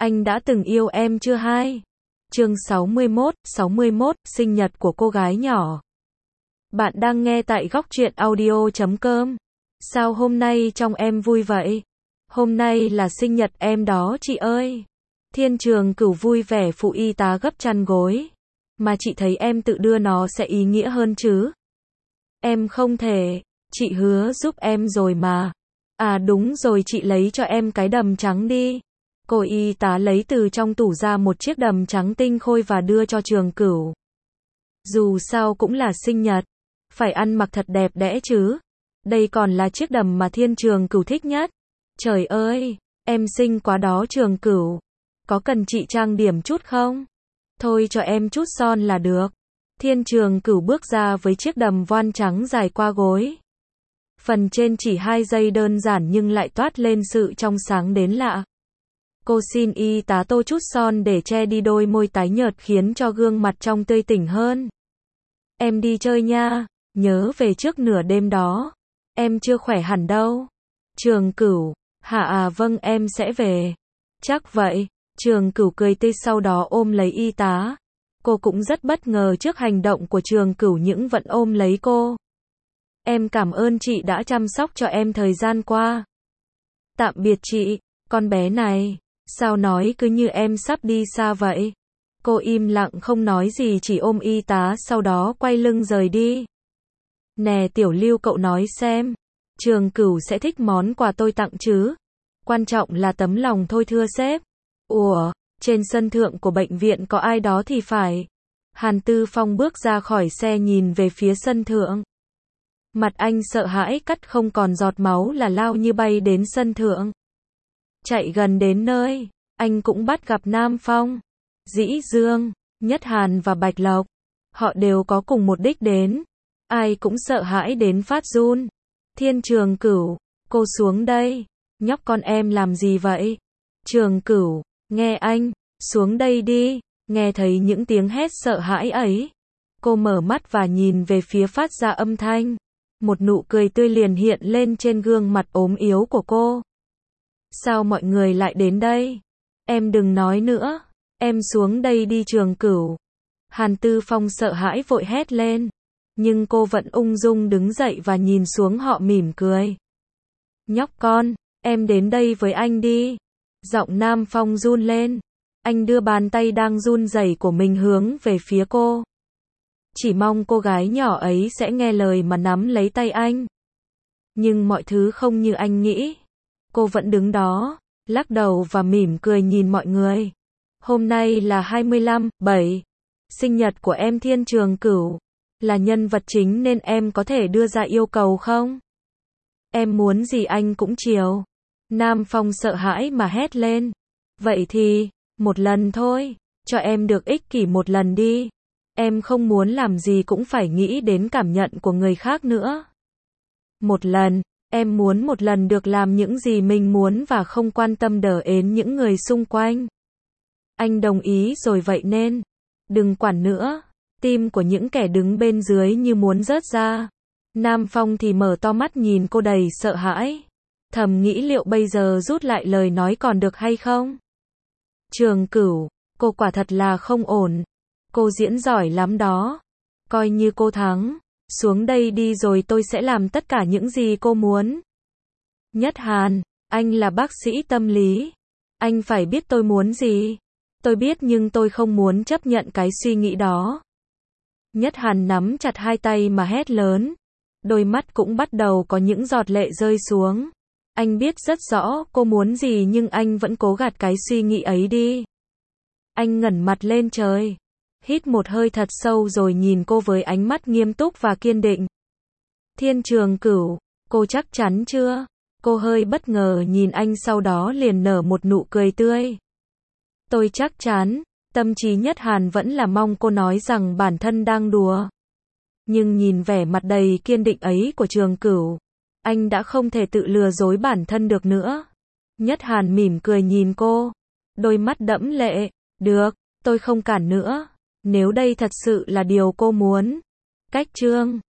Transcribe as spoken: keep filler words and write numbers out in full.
Anh đã từng yêu em chưa hai? Chương sáu mươi mốt, sáu mươi mốt, sinh nhật của cô gái nhỏ. Bạn đang nghe tại góc truyện audio chấm com. Sao hôm nay trông em vui vậy? Hôm nay là sinh nhật em đó chị ơi. Thiên Trường Cửu vui vẻ phụ y tá gấp chăn gối. Mà chị thấy em tự đưa nó sẽ ý nghĩa hơn chứ? Em không thể, chị hứa giúp em rồi mà. À đúng rồi, chị lấy cho em cái đầm trắng đi. Cô y tá lấy từ trong tủ ra một chiếc đầm trắng tinh khôi và đưa cho Trường Cửu. Dù sao cũng là sinh nhật, phải ăn mặc thật đẹp đẽ chứ. Đây còn là chiếc đầm mà Thiên Trường Cửu thích nhất. Trời ơi, em xinh quá đó Trường Cửu. Có cần chị trang điểm chút không? Thôi cho em chút son là được. Thiên Trường Cửu bước ra với chiếc đầm voan trắng dài qua gối. Phần trên chỉ hai dây đơn giản nhưng lại toát lên sự trong sáng đến lạ. Cô xin y tá tô chút son để che đi đôi môi tái nhợt khiến cho gương mặt trông tươi tỉnh hơn. Em đi chơi nha, nhớ về trước nửa đêm đó. Em chưa khỏe hẳn đâu. Trường Cửu, hả à vâng em sẽ về. Chắc vậy. Trường Cửu cười tươi sau đó ôm lấy y tá. Cô cũng rất bất ngờ trước hành động của Trường Cửu nhưng vẫn ôm lấy cô. Em cảm ơn chị đã chăm sóc cho em thời gian qua. Tạm biệt chị, con bé này. Sao nói cứ như em sắp đi xa vậy? Cô im lặng không nói gì chỉ ôm y tá sau đó quay lưng rời đi. Nè Tiểu Lưu cậu nói xem. Trường Cửu sẽ thích món quà tôi tặng chứ? Quan trọng là tấm lòng thôi thưa sếp. Ủa, trên sân thượng của bệnh viện có ai đó thì phải. Hàn Tư Phong bước ra khỏi xe nhìn về phía sân thượng. Mặt anh sợ hãi cắt không còn giọt máu là lao như bay đến sân thượng. Chạy gần đến nơi, anh cũng bắt gặp Nam Phong, Dĩ Dương, Nhất Hàn và Bạch Lộc. Họ đều có cùng một đích đến. Ai cũng sợ hãi đến phát run. Thiên Trường Cửu, cô xuống đây. Nhóc con em làm gì vậy? Trường Cửu, nghe anh, xuống đây đi. Nghe thấy những tiếng hét sợ hãi ấy. Cô mở mắt và nhìn về phía phát ra âm thanh. Một nụ cười tươi liền hiện lên trên gương mặt ốm yếu của cô. Sao mọi người lại đến đây? Em đừng nói nữa. Em xuống đây đi Trường Cửu. Hàn Tư Phong sợ hãi vội hét lên. Nhưng cô vẫn ung dung đứng dậy và nhìn xuống họ mỉm cười. Nhóc con, em đến đây với anh đi. Giọng Nam Phong run lên. Anh đưa bàn tay đang run rẩy của mình hướng về phía cô. Chỉ mong cô gái nhỏ ấy sẽ nghe lời mà nắm lấy tay anh. Nhưng mọi thứ không như anh nghĩ. Cô vẫn đứng đó, lắc đầu và mỉm cười nhìn mọi người. Hôm nay là hai mươi lăm, bảy. Sinh nhật của em Thiên Trường Cửu. Là nhân vật chính nên em có thể đưa ra yêu cầu không? Em muốn gì anh cũng chiều. Nam Phong sợ hãi mà hét lên. Vậy thì, một lần thôi, cho em được ích kỷ một lần đi. Em không muốn làm gì cũng phải nghĩ đến cảm nhận của người khác nữa. Một lần, em muốn một lần được làm những gì mình muốn và không quan tâm đờ ến những người xung quanh. Anh đồng ý rồi vậy nên, đừng quản nữa. Tim của những kẻ đứng bên dưới như muốn rớt ra. Nam Phong thì mở to mắt nhìn cô đầy sợ hãi. Thầm nghĩ liệu bây giờ rút lại lời nói còn được hay không? Trường Cửu, cô quả thật là không ổn. Cô diễn giỏi lắm đó. Coi như cô thắng. Xuống đây đi rồi tôi sẽ làm tất cả những gì cô muốn. Nhất Hàn, anh là bác sĩ tâm lý. Anh phải biết tôi muốn gì. Tôi biết nhưng tôi không muốn chấp nhận cái suy nghĩ đó. Nhất Hàn nắm chặt hai tay mà hét lớn. Đôi mắt cũng bắt đầu có những giọt lệ rơi xuống. Anh biết rất rõ cô muốn gì nhưng anh vẫn cố gạt cái suy nghĩ ấy đi. Anh ngẩng mặt lên trời. Hít một hơi thật sâu rồi nhìn cô với ánh mắt nghiêm túc và kiên định. Thiên Trường Cửu, cô chắc chắn chưa? Cô hơi bất ngờ nhìn anh sau đó liền nở một nụ cười tươi. Tôi chắc chắn. Tâm trí Nhất Hàn vẫn là mong cô nói rằng bản thân đang đùa. Nhưng nhìn vẻ mặt đầy kiên định ấy của Trường Cửu, anh đã không thể tự lừa dối bản thân được nữa. Nhất Hàn mỉm cười nhìn cô, đôi mắt đẫm lệ. Được, tôi không cản nữa. Nếu đây thật sự là điều cô muốn. Cách chương